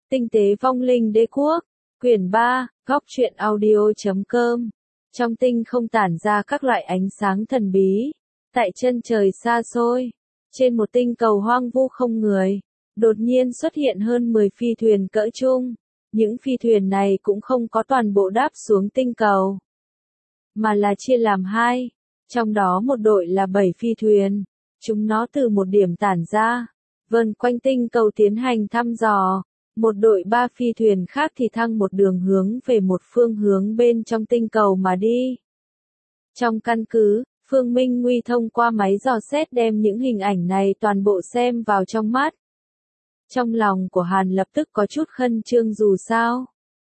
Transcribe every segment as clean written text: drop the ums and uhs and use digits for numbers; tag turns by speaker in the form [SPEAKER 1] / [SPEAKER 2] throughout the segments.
[SPEAKER 1] Tinh tế vong linh đế quốc, quyển 3, góc truyện audio.com. Trong tinh không tản ra các loại ánh sáng thần bí. Tại chân trời xa xôi, trên một tinh cầu hoang vu không người, đột nhiên xuất hiện hơn 10 phi thuyền cỡ trung. Những phi thuyền này cũng không có toàn bộ đáp xuống tinh cầu, mà là chia làm hai. Trong đó một đội là 7 phi thuyền. Chúng nó từ một điểm tản ra, vần quanh tinh cầu tiến hành thăm dò. Một đội 3 phi thuyền khác thì thăng một đường hướng về một phương hướng bên trong tinh cầu mà đi. Trong căn cứ, Phương Minh Nguy thông qua máy dò xét đem những hình ảnh này toàn bộ xem vào trong mắt. Trong lòng của Hàn lập tức có chút khẩn trương dù sao.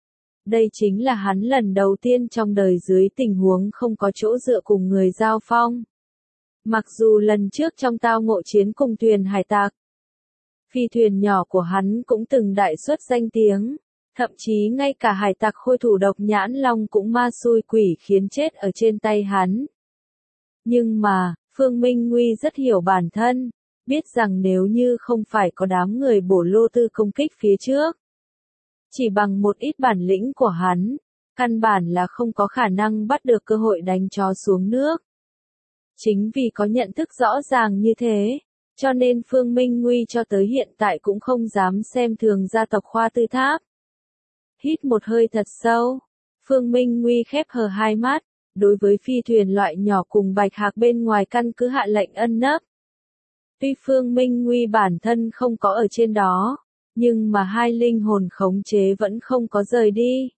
[SPEAKER 1] Đây chính là hắn lần đầu tiên trong đời dưới tình huống không có chỗ dựa cùng người giao phong. Mặc dù lần trước trong tao ngộ chiến cùng thuyền hải tặc, phi thuyền nhỏ của hắn cũng từng đại xuất danh tiếng, thậm chí ngay cả hải tặc khôi thủ Độc Nhãn Long cũng ma xui quỷ khiến chết ở trên tay hắn. Nhưng mà, Phương Minh Nguy rất hiểu bản thân, biết rằng nếu như không phải có đám người bổ lô tư công kích phía trước, chỉ bằng một ít bản lĩnh của hắn, căn bản là không có khả năng bắt được cơ hội đánh chó xuống nước. Chính vì có nhận thức rõ ràng như thế, cho nên Phương Minh Nguy cho tới hiện tại cũng không dám xem thường gia tộc Khoa Tư Tháp. Hít một hơi thật sâu, Phương Minh Nguy khép hờ hai mắt, đối với phi thuyền loại nhỏ cùng Bạch Hạc bên ngoài căn cứ hạ lệnh ẩn nấp. Tuy Phương Minh Nguy bản thân không có ở trên đó, nhưng mà hai linh hồn khống chế vẫn không có rời đi.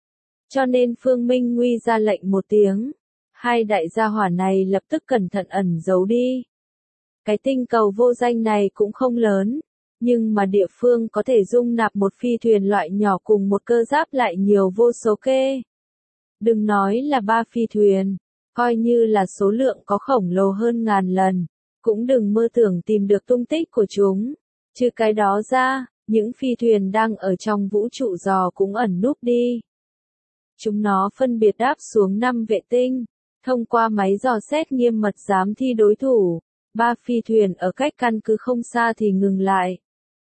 [SPEAKER 1] Cho nên Phương Minh Nguy ra lệnh một tiếng, hai đại gia hỏa này lập tức cẩn thận ẩn giấu đi. Cái tinh cầu vô danh này cũng không lớn, nhưng mà địa phương có thể dung nạp một phi thuyền loại nhỏ cùng một cơ giáp lại nhiều vô số kê. Đừng nói là 3 phi thuyền, coi như là số lượng có khổng lồ hơn ngàn lần, cũng đừng mơ tưởng tìm được tung tích của chúng. Trừ cái đó ra, những phi thuyền đang ở trong vũ trụ dò cũng ẩn núp đi. Chúng nó phân biệt đáp xuống 5 vệ tinh, thông qua máy dò xét nghiêm mật giám thi đối thủ. 3 phi thuyền ở cách căn cứ không xa thì ngừng lại.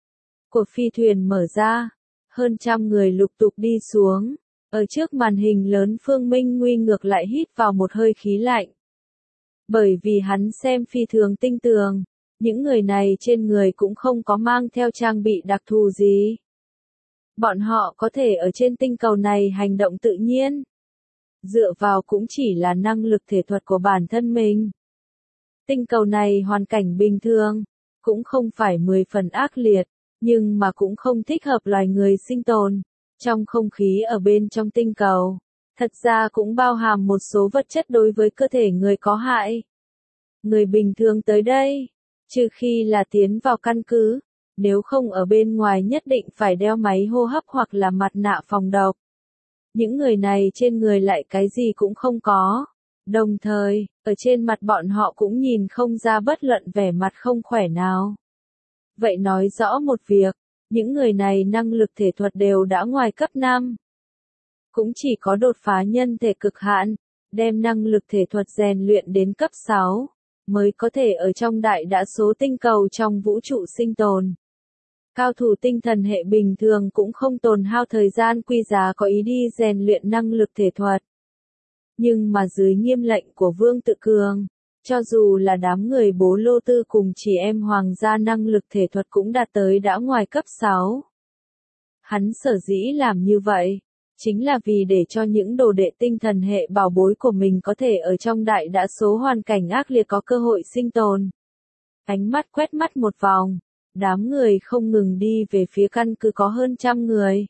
[SPEAKER 1] Của phi thuyền mở ra, hơn trăm người lục tục đi xuống. Ở trước màn hình lớn Phương Minh Nguy ngược lại hít vào một hơi khí lạnh. Bởi vì hắn xem phi thường tinh tường, những người này trên người cũng không có mang theo trang bị đặc thù gì. Bọn họ có thể ở trên tinh cầu này hành động tự nhiên. Dựa vào cũng chỉ là năng lực thể thuật của bản thân mình. Tinh cầu này hoàn cảnh bình thường, cũng không phải 10 phần ác liệt, nhưng mà cũng không thích hợp loài người sinh tồn. Trong không khí ở bên trong tinh cầu, thật ra cũng bao hàm một số vật chất đối với cơ thể người có hại. Người bình thường tới đây, trừ khi là tiến vào căn cứ, nếu không ở bên ngoài nhất định phải đeo máy hô hấp hoặc là mặt nạ phòng độc. Những người này trên người lại cái gì cũng không có. Đồng thời, ở trên mặt bọn họ cũng nhìn không ra bất luận vẻ mặt không khỏe nào. Vậy nói rõ một việc, những người này năng lực thể thuật đều đã ngoài cấp 5. Cũng chỉ có đột phá nhân thể cực hạn, đem năng lực thể thuật rèn luyện đến cấp 6, mới có thể ở trong đại đa số tinh cầu trong vũ trụ sinh tồn. Cao thủ tinh thần hệ bình thường cũng không tồn hao thời gian quý giá có ý đi rèn luyện năng lực thể thuật. Nhưng mà dưới nghiêm lệnh của Vương Tự Cường, cho dù là đám người bố lô tư cùng chị em hoàng gia năng lực thể thuật cũng đạt tới đã ngoài cấp 6. Hắn sở dĩ làm như vậy, chính là vì để cho những đồ đệ tinh thần hệ bảo bối của mình có thể ở trong đại đa số hoàn cảnh ác liệt có cơ hội sinh tồn. Ánh mắt quét mắt một vòng, đám người không ngừng đi về phía căn cứ có hơn trăm người.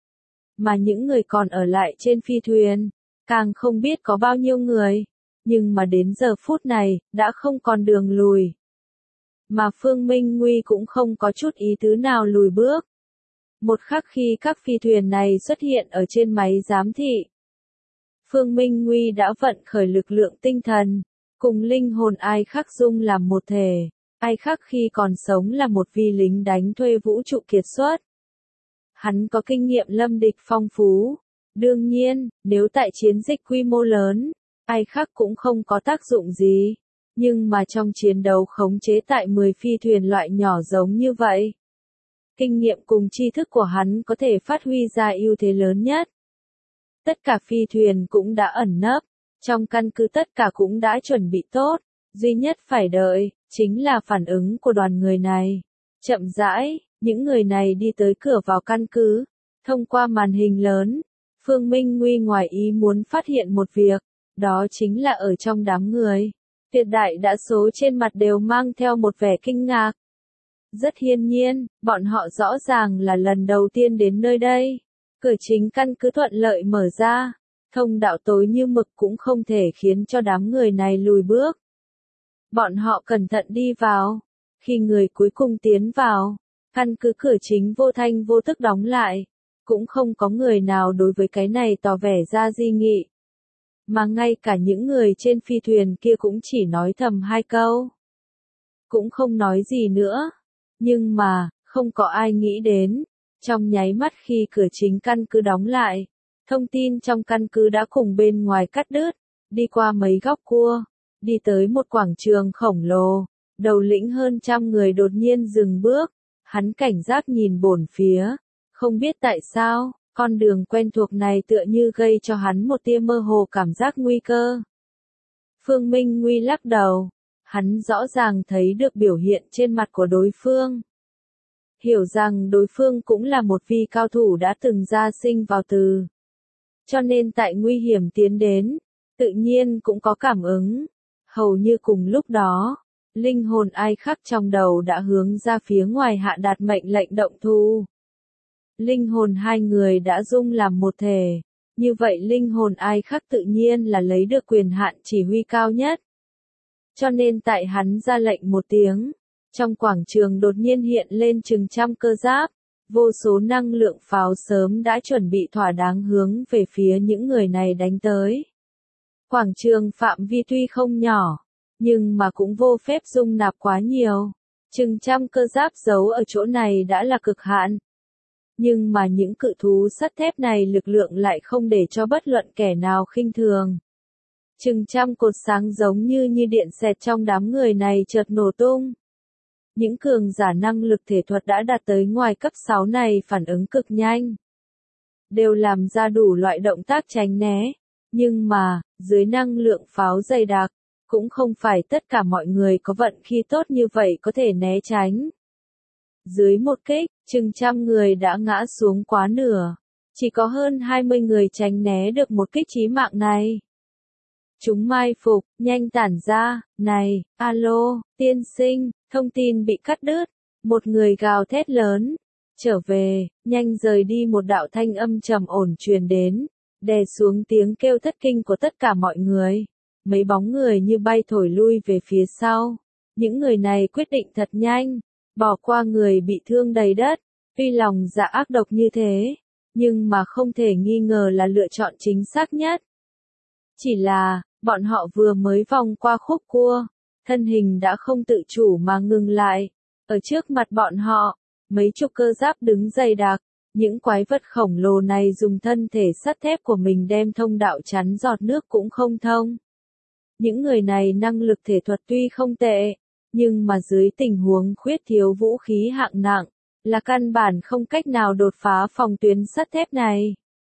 [SPEAKER 1] Mà những người còn ở lại trên phi thuyền, càng không biết có bao nhiêu người, nhưng mà đến giờ phút này, đã không còn đường lùi. Mà Phương Minh Nguy cũng không có chút ý tứ nào lùi bước. Một khắc khi các phi thuyền này xuất hiện ở trên máy giám thị, Phương Minh Nguy đã vận khởi lực lượng tinh thần, cùng linh hồn Ai Khắc dung làm một thể. Ai Khắc khi còn sống là một vi lính đánh thuê vũ trụ kiệt xuất. Hắn có kinh nghiệm lâm địch phong phú. Đương nhiên, nếu tại chiến dịch quy mô lớn, Ai Khắc cũng không có tác dụng gì. Nhưng mà trong chiến đấu khống chế tại 10 phi thuyền loại nhỏ giống như vậy, kinh nghiệm cùng tri thức của hắn có thể phát huy ra ưu thế lớn nhất. Tất cả phi thuyền cũng đã ẩn nấp, trong căn cứ tất cả cũng đã chuẩn bị tốt, duy nhất phải đợi, chính là phản ứng của đoàn người này. Chậm rãi, những người này đi tới cửa vào căn cứ, thông qua màn hình lớn, Phương Minh Nguy ngoài ý muốn phát hiện một việc, đó chính là ở trong đám người, tuyệt đại đa số trên mặt đều mang theo một vẻ kinh ngạc. Rất hiển nhiên, bọn họ rõ ràng là lần đầu tiên đến nơi đây. Cửa chính căn cứ thuận lợi mở ra, thông đạo tối như mực cũng không thể khiến cho đám người này lùi bước. Bọn họ cẩn thận đi vào, khi người cuối cùng tiến vào, căn cứ cửa chính vô thanh vô tức đóng lại, cũng không có người nào đối với cái này tỏ vẻ ra dị nghị. Mà ngay cả những người trên phi thuyền kia cũng chỉ nói thầm 2 câu. Cũng không nói gì nữa. Nhưng mà, không có ai nghĩ đến, trong nháy mắt khi cửa chính căn cứ đóng lại, thông tin trong căn cứ đã cùng bên ngoài cắt đứt, đi qua mấy góc cua, đi tới một quảng trường khổng lồ, đầu lĩnh hơn 100 người đột nhiên dừng bước, hắn cảnh giác nhìn bổn phía, không biết tại sao, con đường quen thuộc này tựa như gây cho hắn một tia mơ hồ cảm giác nguy cơ. Phương Minh Nguy lắc đầu. Hắn rõ ràng thấy được biểu hiện trên mặt của đối phương. Hiểu rằng đối phương cũng là một vị cao thủ đã từng ra sinh vào từ. Cho nên tại nguy hiểm tiến đến, tự nhiên cũng có cảm ứng. Hầu như cùng lúc đó, linh hồn ai khắc trong đầu đã hướng ra phía ngoài hạ đạt mệnh lệnh động thủ. Linh hồn hai người đã dung làm một thể. Như vậy linh hồn ai khắc tự nhiên là lấy được quyền hạn chỉ huy cao nhất. Cho nên tại hắn ra lệnh một tiếng, trong quảng trường đột nhiên hiện lên chừng trăm cơ giáp, vô số năng lượng pháo sớm đã chuẩn bị thỏa đáng hướng về phía những người này đánh tới. Quảng trường phạm vi tuy không nhỏ, nhưng mà cũng vô phép dung nạp quá nhiều, chừng trăm cơ giáp giấu ở chỗ này đã là cực hạn. Nhưng mà những cự thú sắt thép này lực lượng lại không để cho bất luận kẻ nào khinh thường. Chừng trăm cột sáng giống như điện xẹt trong đám người này chợt nổ tung. Những cường giả năng lực thể thuật đã đạt tới ngoài cấp 6 này phản ứng cực nhanh. Đều làm ra đủ loại động tác tránh né. Nhưng mà, dưới năng lượng pháo dày đặc, cũng không phải tất cả mọi người có vận khí tốt như vậy có thể né tránh. Dưới một kích, chừng trăm người đã ngã xuống quá nửa. Chỉ có hơn 20 người tránh né được một kích chí mạng này. Chúng mai phục, nhanh tản ra, này, alo, tiên sinh, thông tin bị cắt đứt, một người gào thét lớn, trở về, nhanh rời đi, một đạo thanh âm trầm ổn truyền đến, đè xuống tiếng kêu thất kinh của tất cả mọi người, mấy bóng người như bay thổi lui về phía sau, những người này quyết định thật nhanh, bỏ qua người bị thương đầy đất, tuy lòng dạ ác độc như thế, nhưng mà không thể nghi ngờ là lựa chọn chính xác nhất. Chỉ là, bọn họ vừa mới vòng qua khúc cua, thân hình đã không tự chủ mà ngừng lại. Ở trước mặt bọn họ, mấy chục cơ giáp đứng dày đặc, những quái vật khổng lồ này dùng thân thể sắt thép của mình đem thông đạo chắn giọt nước cũng không thông. Những người này năng lực thể thuật tuy không tệ, nhưng mà dưới tình huống khuyết thiếu vũ khí hạng nặng, là căn bản không cách nào đột phá phòng tuyến sắt thép này.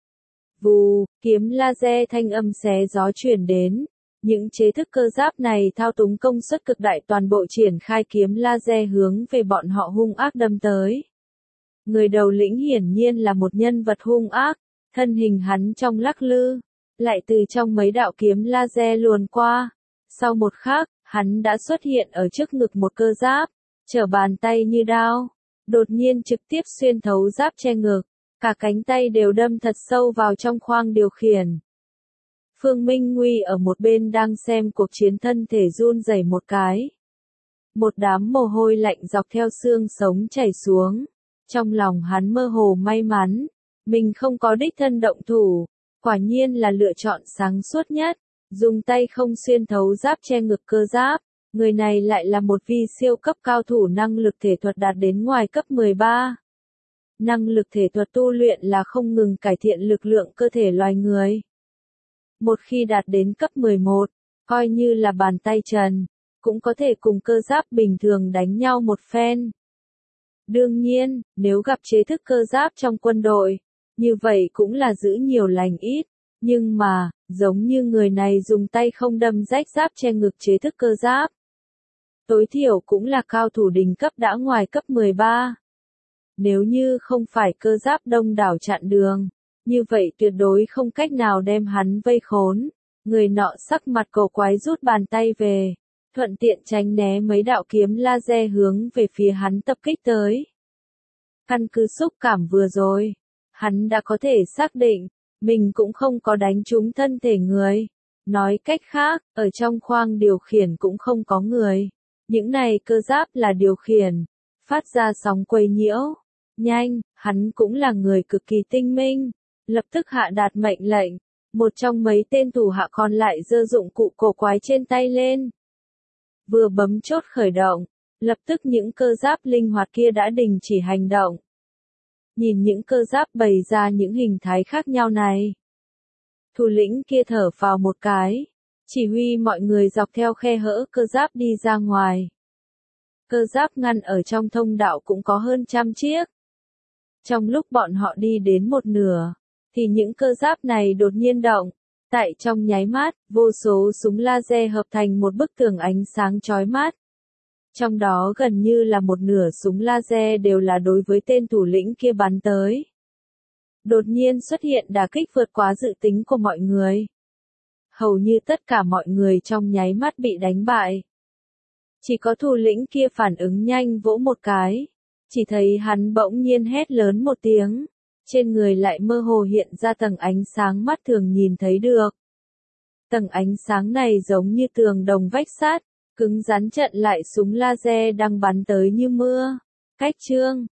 [SPEAKER 1] Vù, kiếm laser thanh âm xé gió truyền đến. Những chế thức cơ giáp này thao túng công suất cực đại toàn bộ triển khai kiếm laser hướng về bọn họ hung ác đâm tới. Người đầu lĩnh hiển nhiên là một nhân vật hung ác, thân hình hắn trong lắc lư, lại từ trong mấy đạo kiếm laser luồn qua. Sau một khắc, hắn đã xuất hiện ở trước ngực một cơ giáp, trở bàn tay như đao, đột nhiên trực tiếp xuyên thấu giáp che ngực. Cả cánh tay đều đâm thật sâu vào trong khoang điều khiển. Phương Minh Nguy ở một bên đang xem cuộc chiến thân thể run rẩy một cái. Một đám mồ hôi lạnh dọc theo xương sống chảy xuống. Trong lòng hắn mơ hồ may mắn. Mình không có đích thân động thủ. Quả nhiên là lựa chọn sáng suốt nhất. Dùng tay không xuyên thấu giáp che ngực cơ giáp. Người này lại là một vị siêu cấp cao thủ năng lực thể thuật đạt đến ngoài cấp 13. Năng lực thể thuật tu luyện là không ngừng cải thiện lực lượng cơ thể loài người. Một khi đạt đến cấp 11, coi như là bàn tay trần, cũng có thể cùng cơ giáp bình thường đánh nhau một phen. Đương nhiên, nếu gặp chế thức cơ giáp trong quân đội, như vậy cũng là giữ nhiều lành ít. Nhưng mà, giống như người này dùng tay không đâm rách giáp che ngực chế thức cơ giáp. Tối thiểu cũng là cao thủ đỉnh cấp đã ngoài cấp 13. Nếu như không phải cơ giáp đông đảo chặn đường, như vậy tuyệt đối không cách nào đem hắn vây khốn. Người nọ sắc mặt cổ quái rút bàn tay về, thuận tiện tránh né mấy đạo kiếm laser hướng về phía hắn tập kích tới. Căn cứ xúc cảm vừa rồi, hắn đã có thể xác định, mình cũng không có đánh trúng thân thể người. Nói cách khác, ở trong khoang điều khiển cũng không có người. Những này cơ giáp là điều khiển, phát ra sóng quấy nhiễu. Nhanh, hắn cũng là người cực kỳ tinh minh. Lập tức hạ đạt mệnh lệnh, một trong mấy tên thủ hạ còn lại giơ dụng cụ cổ quái trên tay lên. Vừa bấm chốt khởi động, lập tức những cơ giáp linh hoạt kia đã đình chỉ hành động. Nhìn những cơ giáp bày ra những hình thái khác nhau này. Thủ lĩnh kia thở phào một cái, chỉ huy mọi người dọc theo khe hở cơ giáp đi ra ngoài. Cơ giáp ngăn ở trong thông đạo cũng có hơn 100 chiếc. Trong lúc bọn họ đi đến một nửa, thì những cơ giáp này đột nhiên động. Tại trong nháy mắt, vô số súng laser hợp thành một bức tường ánh sáng chói mắt. Trong đó gần như là một nửa súng laser đều là đối với tên thủ lĩnh kia bắn tới. Đột nhiên xuất hiện đả kích vượt quá dự tính của mọi người. Hầu như tất cả mọi người trong nháy mắt bị đánh bại. Chỉ có thủ lĩnh kia phản ứng nhanh vỗ một cái. Chỉ thấy hắn bỗng nhiên hét lớn một tiếng. Trên người lại mơ hồ hiện ra tầng ánh sáng mắt thường nhìn thấy được. Tầng ánh sáng này giống như tường đồng vách sắt, cứng rắn chặn lại súng laser đang bắn tới như mưa. Cách chương